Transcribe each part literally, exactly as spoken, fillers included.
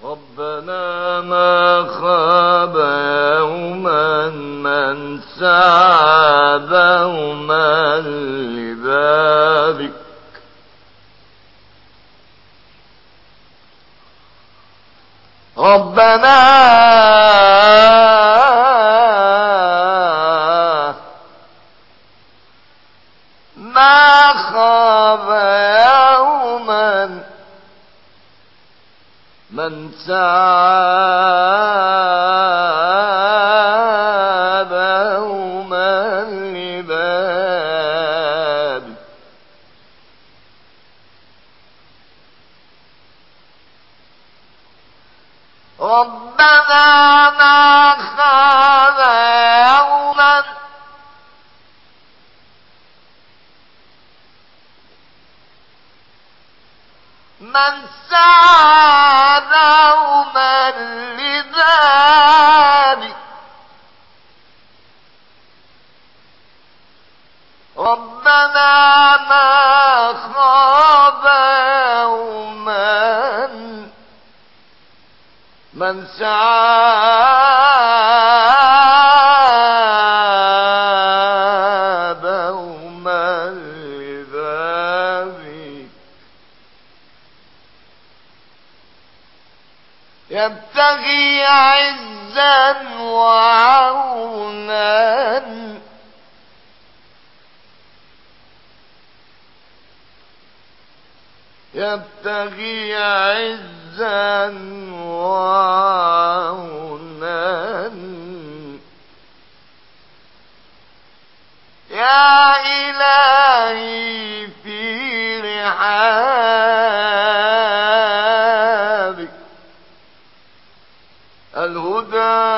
ربنا ما خاب يوما من سعى دوما لبابك. ربنا ما خاب يوما من سعى دوما لبابك. ربنا ما خاب يوما من سعى دوما لبابك. ربنا ما خاب يوما من سعى دوما لبابك يبتغي عزا وعونا يبتغي عزا وعونا يا إلهي في رحابك. الهدى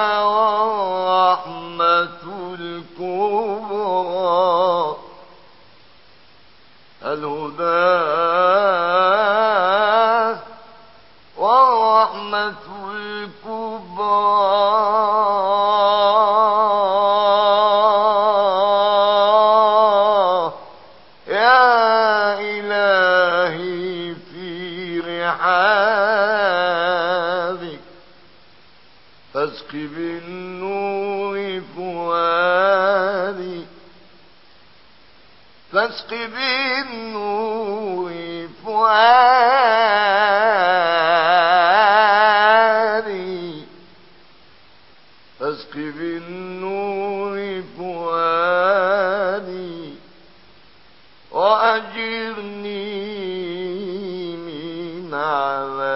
والرحمة الكبرى الهدى والرحمة الكبرى يا إلهي في رحابك. فاسق بالنور فؤادي فاسق بالنور فؤادي فاسق بالنور فؤادي وأجرني من عذاب